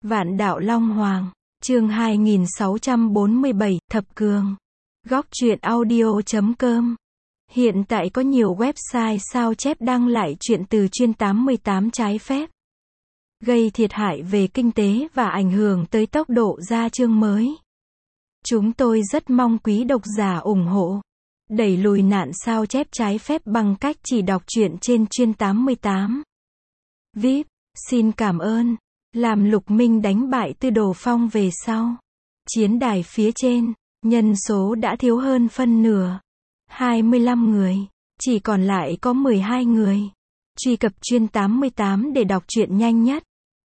Vạn đạo Long Hoàng, chương 2647, Thập Cường. Góc truyện audio.com. Hiện tại có nhiều website sao chép đăng lại truyện từ chuyên 88 trái phép, gây thiệt hại về kinh tế và ảnh hưởng tới tốc độ ra chương mới. Chúng tôi rất mong quý độc giả ủng hộ, đẩy lùi nạn sao chép trái phép bằng cách chỉ đọc truyện trên chuyên 88. VIP, xin cảm ơn. Làm Lục Minh đánh bại Tư Đồ Phong về sau, chiến đài phía trên, nhân số đã thiếu hơn phân nửa. 25 người, chỉ còn lại có 12 người. Truy cập chuyên 88 để đọc truyện nhanh nhất.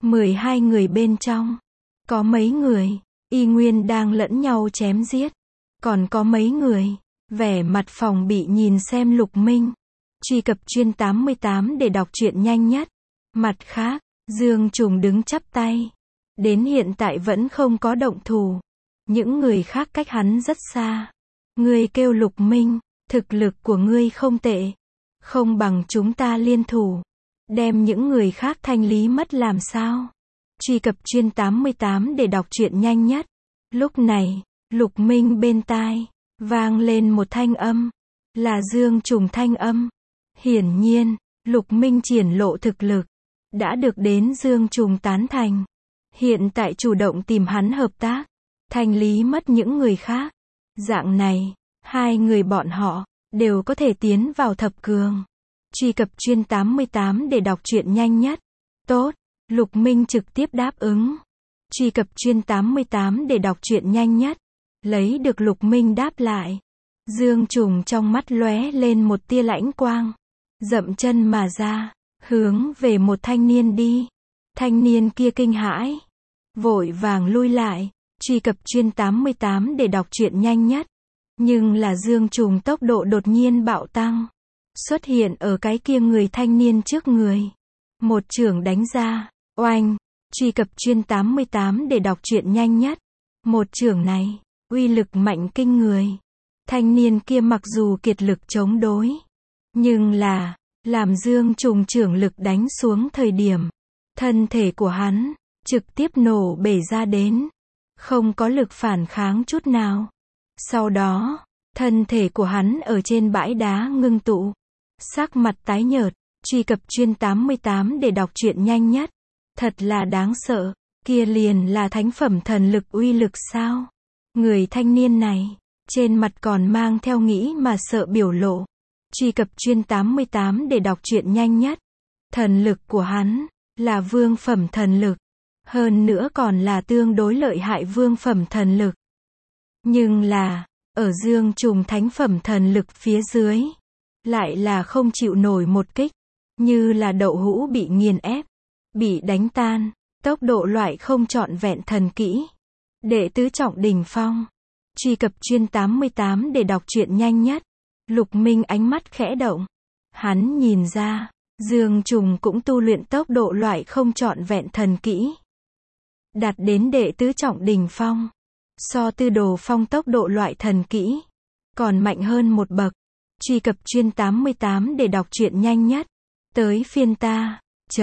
12 người bên trong, có mấy người y nguyên đang lẫn nhau chém giết, còn có mấy người vẻ mặt phòng bị nhìn xem Lục Minh. Truy cập chuyên 88 để đọc truyện nhanh nhất. Mặt khác, Dương Trùng đứng chắp tay, đến hiện tại vẫn không có động thủ. Những người khác cách hắn rất xa. Ngươi kêu Lục Minh, thực lực của ngươi không tệ, không bằng chúng ta liên thủ, đem những người khác thanh lý mất làm sao? Truy cập chuyên 88 để đọc truyện nhanh nhất. Lúc này, Lục Minh bên tai vang lên một thanh âm, là Dương Trùng thanh âm. Hiển nhiên, Lục Minh triển lộ thực lực đã được đến Dương Trùng tán thành. Hiện tại chủ động tìm hắn hợp tác, thanh lý mất những người khác. Dạng này, hai người bọn họ đều có thể tiến vào thập cường. Truy cập chuyên 88 để đọc truyện nhanh nhất. Tốt, Lục Minh trực tiếp đáp ứng. Truy cập chuyên 88 để đọc truyện nhanh nhất. Lấy được Lục Minh đáp lại, Dương Trùng trong mắt lóe lên một tia lãnh quang, dậm chân mà ra, hướng về một thanh niên đi. Thanh niên kia kinh hãi, vội vàng lui lại. Truy cập chuyên 88 để đọc truyện nhanh nhất. Nhưng là Dương Trùng tốc độ đột nhiên bạo tăng, xuất hiện ở cái kia người thanh niên trước người. Một chưởng đánh ra, oanh. Truy cập chuyên 88 để đọc truyện nhanh nhất. Một chưởng này, uy lực mạnh kinh người. Thanh niên kia mặc dù kiệt lực chống đối, nhưng là, làm Dương Trùng chưởng lực đánh xuống thời điểm, thân thể của hắn trực tiếp nổ bể ra đến, không có lực phản kháng chút nào. Sau đó, thân thể của hắn ở trên bãi đá ngưng tụ, sắc mặt tái nhợt. Truy cập chuyên 88 để đọc truyện nhanh nhất. Thật là đáng sợ, kia liền là thánh phẩm thần lực uy lực sao? Người thanh niên này, trên mặt còn mang theo nghĩ mà sợ biểu lộ. Truy cập chuyên 88 để đọc truyện nhanh nhất. Thần lực của hắn là vương phẩm thần lực, hơn nữa còn là tương đối lợi hại vương phẩm thần lực. Nhưng là, ở Dương Trùng thánh phẩm thần lực phía dưới, lại là không chịu nổi một kích, như là đậu hũ bị nghiền ép, bị đánh tan. Tốc độ loại không trọn vẹn thần kỹ. Đệ tứ trọng đỉnh phong. Truy cập chuyên 88 để đọc truyện nhanh nhất. Lục Minh ánh mắt khẽ động. Hắn nhìn ra, Dương Trùng cũng tu luyện tốc độ loại không trọn vẹn thần kỹ, đạt đến đệ tứ trọng đỉnh phong. So Tư Đồ Phong tốc độ loại thần kỹ còn mạnh hơn một bậc. Truy cập chuyên 88 để đọc truyện nhanh nhất. Tới phiên ta.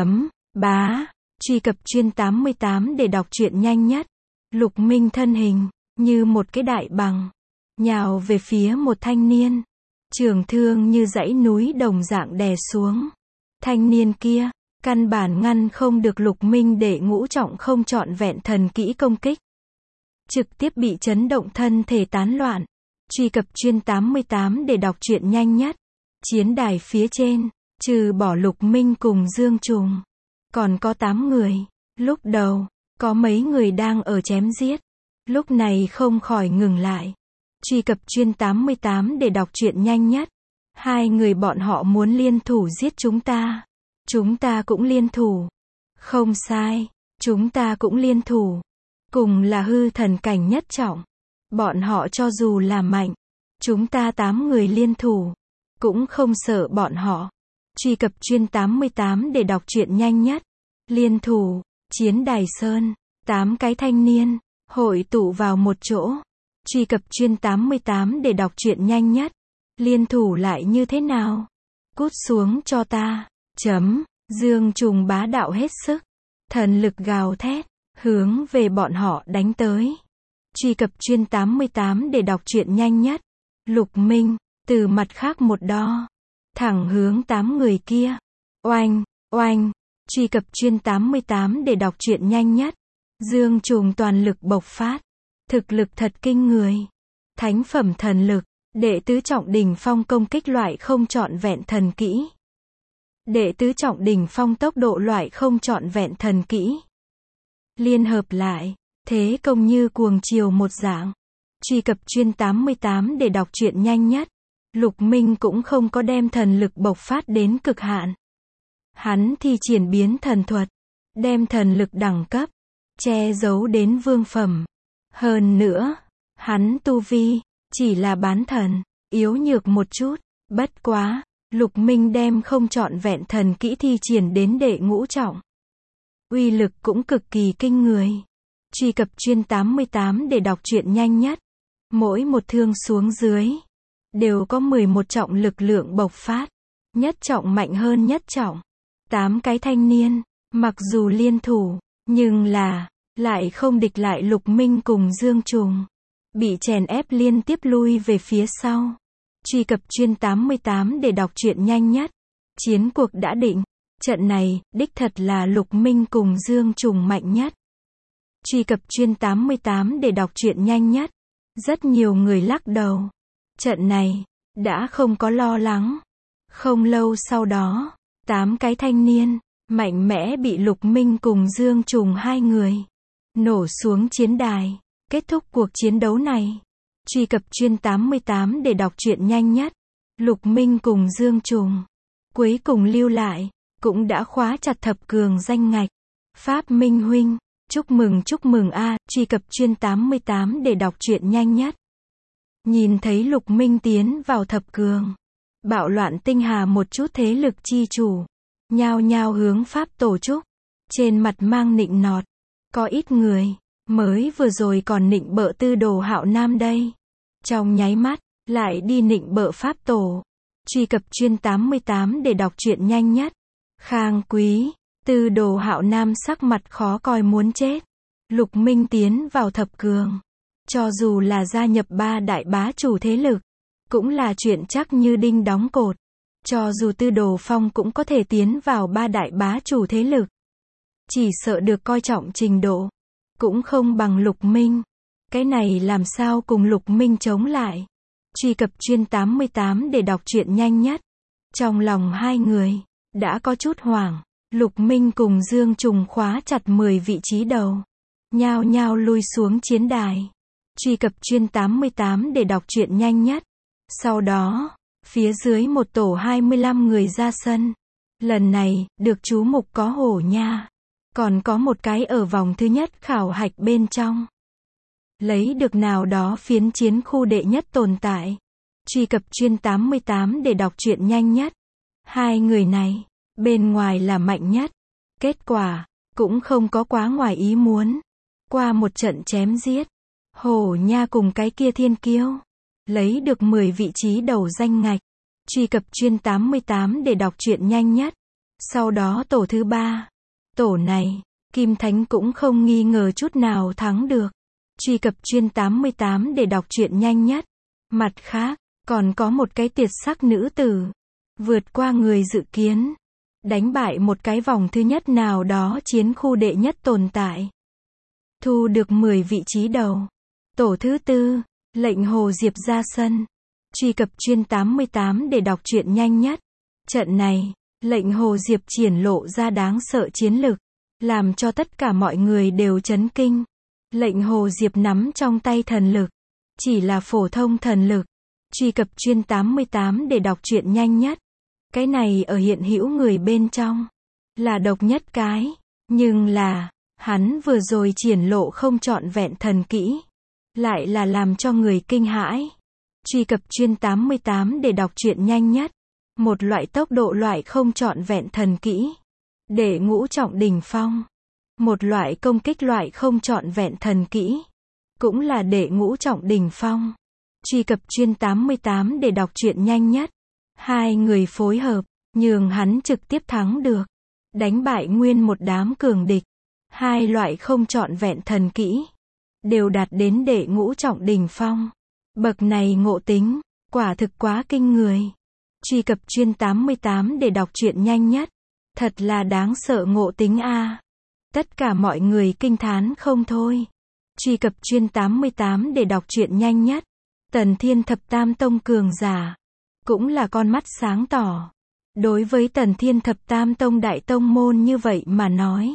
Bá. Truy cập chuyên 88 để đọc truyện nhanh nhất. Lục Minh thân hình như một cái đại bằng, nhào về phía một thanh niên. Trường thương như dãy núi đồng dạng đè xuống. Thanh niên kia căn bản ngăn không được Lục Minh để ngũ trọng không trọn vẹn thần kỹ công kích, trực tiếp bị chấn động thân thể tán loạn. Truy cập chuyên 88 để đọc truyện nhanh nhất. Chiến đài phía trên, trừ bỏ Lục Minh cùng Dương Trùng, còn có 8 người. Lúc đầu, có mấy người đang ở chém giết, lúc này không khỏi ngừng lại. Truy cập chuyên 88 để đọc truyện nhanh nhất. Hai người bọn họ muốn liên thủ giết chúng ta. Chúng ta cũng liên thủ. Không sai, chúng ta cũng liên thủ. Cùng là hư thần cảnh nhất trọng. Bọn họ cho dù là mạnh, chúng ta 8 người liên thủ, cũng không sợ bọn họ. Truy cập chuyên 88 để đọc truyện nhanh nhất. Liên thủ, chiến đài sơn, 8 cái thanh niên, hội tụ vào một chỗ. Truy cập chuyên 88 để đọc truyện nhanh nhất. Liên thủ lại như thế nào? Cút xuống cho ta. Dương Trùng bá đạo hết sức. Thần lực gào thét, hướng về bọn họ đánh tới. Truy cập Chuyên 88 để đọc truyện nhanh nhất. Lục Minh, từ mặt khác một đo, thẳng hướng 8 người kia. Oanh, oanh, truy cập Chuyên 88 để đọc truyện nhanh nhất. Dương Trùng toàn lực bộc phát. Thực lực thật kinh người. Thánh phẩm thần lực, đệ tứ trọng đỉnh phong công kích loại không trọn vẹn thần kỹ. Đệ tứ trọng đỉnh phong tốc độ loại không trọn vẹn thần kỹ. Liên hợp lại, thế công như cuồng chiều một dạng. Truy cập Chuyên 88 để đọc truyện nhanh nhất. Lục Minh cũng không có đem thần lực bộc phát đến cực hạn. Hắn thi triển biến thần thuật, đem thần lực đẳng cấp che giấu đến vương phẩm. Hơn nữa, hắn tu vi chỉ là bán thần, yếu nhược một chút. Bất quá, Lục Minh đem không trọn vẹn thần kỹ thi triển đến đệ ngũ trọng. Uy lực cũng cực kỳ kinh người. Truy cập Chuyên 88 để đọc truyện nhanh nhất. Mỗi một thương xuống dưới đều có 11 trọng lực lượng bộc phát. Nhất trọng mạnh hơn nhất trọng. 8 cái thanh niên, mặc dù liên thủ, nhưng là lại không địch lại Lục Minh cùng Dương Trùng. Bị chèn ép liên tiếp lui về phía sau. Truy cập Chuyên 88 để đọc truyện nhanh nhất. Chiến cuộc đã định. Trận này, đích thật là Lục Minh cùng Dương Trùng mạnh nhất. Truy cập Chuyên 88 để đọc truyện nhanh nhất. Rất nhiều người lắc đầu. Trận này, đã không có lo lắng. Không lâu sau đó, 8 cái thanh niên, mạnh mẽ bị Lục Minh cùng Dương Trùng hai người nổ xuống chiến đài. Kết thúc cuộc chiến đấu này. Truy cập Chuyên 88 để đọc truyện nhanh nhất. Lục Minh cùng Dương Trùng cuối cùng lưu lại, cũng đã khóa chặt thập cường danh ngạch. Pháp Minh huynh, chúc mừng a. Truy cập Chuyên 88 để đọc truyện nhanh nhất. Nhìn thấy Lục Minh tiến vào thập cường, bạo loạn tinh hà một chút thế lực chi chủ, nhao nhao hướng Pháp tổ chúc, trên mặt mang nịnh nọt. Có ít người, mới vừa rồi còn nịnh bợ Tư Đồ Hạo Nam đây. Trong nháy mắt, lại đi nịnh bợ Pháp tổ. Truy cập Chuyên 88 để đọc truyện nhanh nhất. Khang Quý, Tư Đồ Hạo Nam sắc mặt khó coi muốn chết. Lục Minh tiến vào thập cường. Cho dù là gia nhập 3 đại bá chủ thế lực, cũng là chuyện chắc như đinh đóng cột. Cho dù Tư Đồ Phong cũng có thể tiến vào 3 đại bá chủ thế lực. Chỉ sợ được coi trọng trình độ, cũng không bằng Lục Minh. Cái này làm sao cùng Lục Minh chống lại. Truy cập Chuyên 88 để đọc truyện nhanh nhất. Trong lòng hai người, đã có chút hoảng. Lục Minh cùng Dương Trùng khóa chặt 10 vị trí đầu. Nhao nhao lui xuống chiến đài. Truy cập Chuyên 88 để đọc truyện nhanh nhất. Sau đó, phía dưới một tổ 25 người ra sân. Lần này, được chú mục có Hổ Nha. Còn có một cái ở vòng thứ nhất khảo hạch bên trong. Lấy được nào đó phiến chiến khu đệ nhất tồn tại. Truy cập Chuyên 88 để đọc truyện nhanh nhất. Hai người này, bên ngoài là mạnh nhất. Kết quả, cũng không có quá ngoài ý muốn. Qua một trận chém giết, Hổ Nha cùng cái kia thiên kiêu lấy được 10 vị trí đầu danh ngạch. Truy cập Chuyên 88 để đọc truyện nhanh nhất. Sau đó tổ thứ 3. Tổ này, Kim Thánh cũng không nghi ngờ chút nào thắng được. Truy cập Chuyên 88 để đọc truyện nhanh nhất. Mặt khác, còn có một cái tuyệt sắc nữ tử, vượt qua người dự kiến, đánh bại một cái vòng thứ nhất nào đó chiến khu đệ nhất tồn tại. Thu được 10 vị trí đầu. Tổ thứ 4, lệnh Hồ Diệp ra sân. Truy cập Chuyên 88 để đọc truyện nhanh nhất. Trận này, lệnh Hồ Diệp triển lộ ra đáng sợ chiến lực, làm cho tất cả mọi người đều chấn kinh. Lệnh Hồ Diệp nắm trong tay thần lực, chỉ là phổ thông thần lực. Truy cập Chuyên 88 để đọc truyện nhanh nhất. Cái này ở hiện hữu người bên trong, là độc nhất cái. Nhưng là, hắn vừa rồi triển lộ không trọn vẹn thần kỹ, lại là làm cho người kinh hãi. Truy cập Chuyên 88 để đọc truyện nhanh nhất. Một loại tốc độ loại không trọn vẹn thần kỹ. Đệ ngũ trọng đỉnh phong. Một loại công kích loại không trọn vẹn thần kỹ. Cũng là đệ ngũ trọng đỉnh phong. Truy cập Chuyên 88 để đọc truyện nhanh nhất. Hai người phối hợp, nhường hắn trực tiếp thắng được. Đánh bại nguyên một đám cường địch. Hai loại không trọn vẹn thần kỹ, đều đạt đến đệ ngũ trọng đỉnh phong. Bậc này ngộ tính, quả thực quá kinh người. Truy cập chuyên 88 để đọc truyện nhanh nhất. Thật là đáng sợ ngộ tính a. Tất cả mọi người kinh thán không thôi. Truy cập chuyên 88 để đọc truyện nhanh nhất. Tần Thiên Thập Tam Tông cường giả, cũng là con mắt sáng tỏ. Đối với Tần Thiên Thập Tam Tông đại tông môn như vậy mà nói,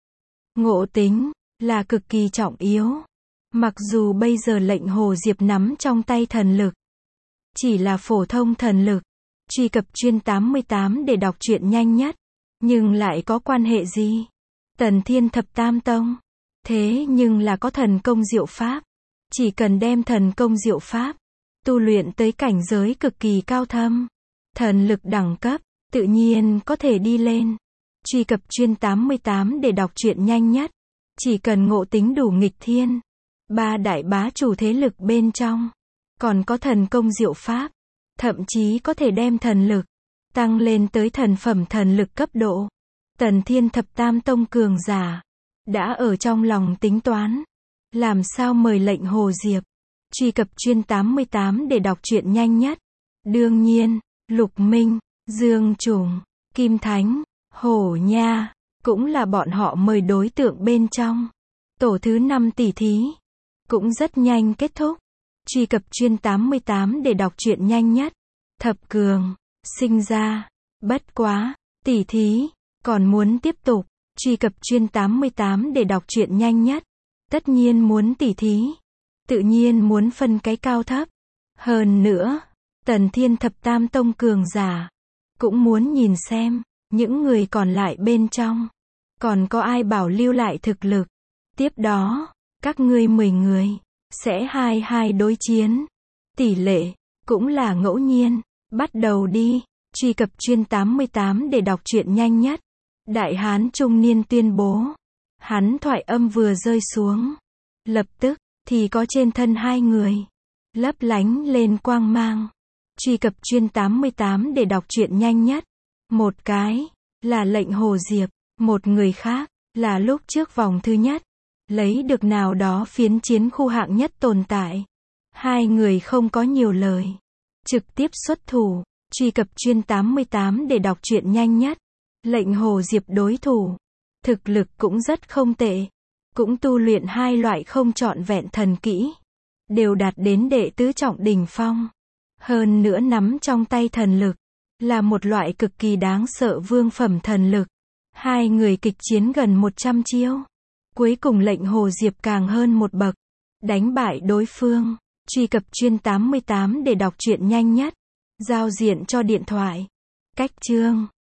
ngộ tính là cực kỳ trọng yếu. Mặc dù bây giờ lệnh Hồ Diệp nắm trong tay thần lực, chỉ là phổ thông thần lực. Truy cập chuyên 88 để đọc truyện nhanh nhất. Nhưng lại có quan hệ gì? Tần Thiên Thập Tam Tông, thế nhưng là có thần công diệu pháp. Chỉ cần đem thần công diệu pháp tu luyện tới cảnh giới cực kỳ cao thâm, thần lực đẳng cấp tự nhiên có thể đi lên. Truy cập chuyên 88 để đọc truyện nhanh nhất. Chỉ cần ngộ tính đủ nghịch thiên, ba đại bá chủ thế lực bên trong còn có thần công diệu pháp, thậm chí có thể đem thần lực tăng lên tới thần phẩm thần lực cấp độ. Tần Thiên Thập Tam Tông cường giả đã ở trong lòng tính toán, làm sao mời lệnh Hồ Diệp. Truy cập chuyên 88 để đọc truyện nhanh nhất. Đương nhiên, Lục Minh, Dương Trùng, Kim Thánh, Hổ Nha cũng là bọn họ mời đối tượng bên trong. Tổ thứ 5 tỷ thí cũng rất nhanh kết thúc. Truy cập chuyên 88 để đọc truyện nhanh nhất. Thập cường sinh ra, bất quá tỷ thí còn muốn tiếp tục. Truy cập chuyên 88 để đọc truyện nhanh nhất. Tất nhiên muốn tỷ thí, tự nhiên muốn phân cái cao thấp. Hơn nữa, Tần Thiên Thập Tam Tông cường giả cũng muốn nhìn xem những người còn lại bên trong còn có ai bảo lưu lại thực lực. Tiếp đó, các ngươi 10 người sẽ 2-2 đối chiến. Tỷ lệ cũng là ngẫu nhiên. Bắt đầu đi. Truy cập chuyên 88 để đọc truyện nhanh nhất. Đại hán trung niên tuyên bố. Hắn thoại âm vừa rơi xuống, lập tức thì có trên thân hai người lấp lánh lên quang mang. Truy cập chuyên 88 để đọc truyện nhanh nhất. Một cái là lệnh Hồ Diệp, một người khác là lúc trước vòng thứ nhất lấy được nào đó phiến chiến khu hạng nhất tồn tại. Hai người không có nhiều lời, trực tiếp xuất thủ. Truy cập chuyên 88 để đọc truyện nhanh nhất. Lệnh Hồ Diệp đối thủ thực lực cũng rất không tệ, cũng tu luyện hai loại không trọn vẹn thần kỹ, đều đạt đến đệ tứ trọng đỉnh phong. Hơn nữa nắm trong tay thần lực là một loại cực kỳ đáng sợ vương phẩm thần lực. Hai người kịch chiến gần 100 chiêu, cuối cùng lệnh Hồ Diệp càng hơn một bậc, đánh bại đối phương. Truy cập chuyên 88 để đọc truyện nhanh nhất. Giao diện cho điện thoại. Cách chương